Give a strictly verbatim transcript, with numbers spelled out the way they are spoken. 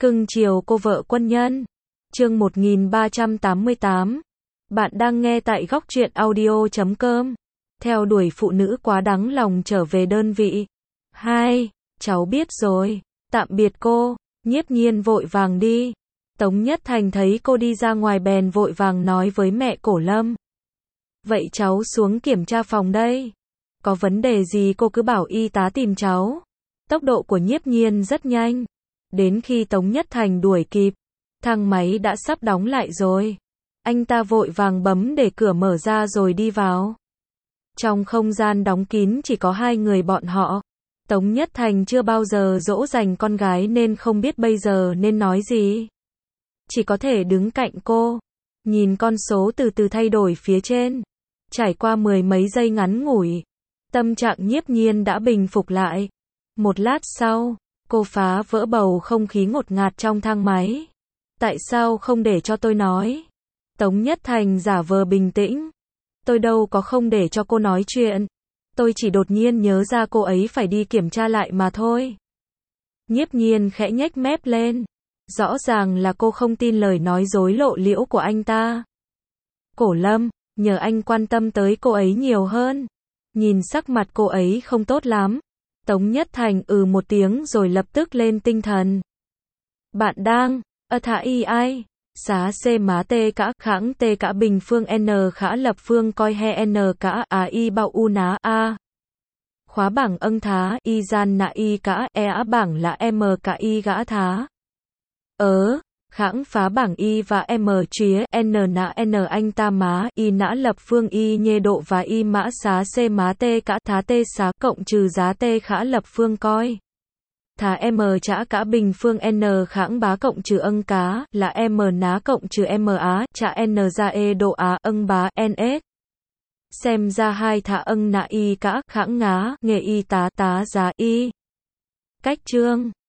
Cưng chiều cô vợ quân nhân. Chương một nghìn ba trăm tám mươi tám. Bạn đang nghe tại góc truyện audio chấm com. Theo đuổi phụ nữ quá đáng lòng trở về đơn vị. Hai, cháu biết rồi. Tạm biệt cô. Nhiếp Nhiên vội vàng đi. Tống Nhất Thành thấy cô đi ra ngoài bèn vội vàng nói với mẹ Cổ Lâm. Vậy cháu xuống kiểm tra phòng đây. Có vấn đề gì cô cứ bảo y tá tìm cháu. Tốc độ của Nhiếp Nhiên rất nhanh. Đến khi Tống Nhất Thành đuổi kịp, thang máy đã sắp đóng lại rồi. Anh ta vội vàng bấm để cửa mở ra rồi đi vào. Trong không gian đóng kín chỉ có hai người bọn họ. Tống Nhất Thành chưa bao giờ dỗ dành con gái nên không biết bây giờ nên nói gì. Chỉ có thể đứng cạnh cô, nhìn con số từ từ thay đổi phía trên. Trải qua mười mấy giây ngắn ngủi, tâm trạng Nhiếp Nhiên đã bình phục lại. Một lát sau, cô phá vỡ bầu không khí ngột ngạt trong thang máy. Tại sao không để cho tôi nói? Tống Nhất Thành giả vờ bình tĩnh. Tôi đâu có không để cho cô nói chuyện. Tôi chỉ đột nhiên nhớ ra cô ấy phải đi kiểm tra lại mà thôi. Nhiếp Nhiên khẽ nhếch mép lên. Rõ ràng là cô không tin lời nói dối lộ liễu của anh ta. Cổ Lâm, nhờ anh quan tâm tới cô ấy nhiều hơn. Nhìn sắc mặt cô ấy không tốt lắm. Tống Nhất Thành ừ một tiếng rồi lập tức lên tinh thần. Bạn đang, ơ thả y ai, xá c má t cả kháng t cả bình phương n khả lập phương coi he n cả a y bao u ná a. Khóa bảng âng thá y gian nạ y cả e á bảng là m cả y gã thá. Ớ, kháng phá bảng y và m chía n nã n anh ta má y nã lập phương y nhê độ và y mã xá c má t cả thá t xá cộng trừ giá t khả lập phương coi. Thá m chả cả bình phương n kháng bá cộng trừ âng cá là m ná cộng trừ m á chả n ra e độ á âng bá ns. Xem ra hai thá âng nạ y cả kháng ngá nghề y tá tá giá y. Cách chương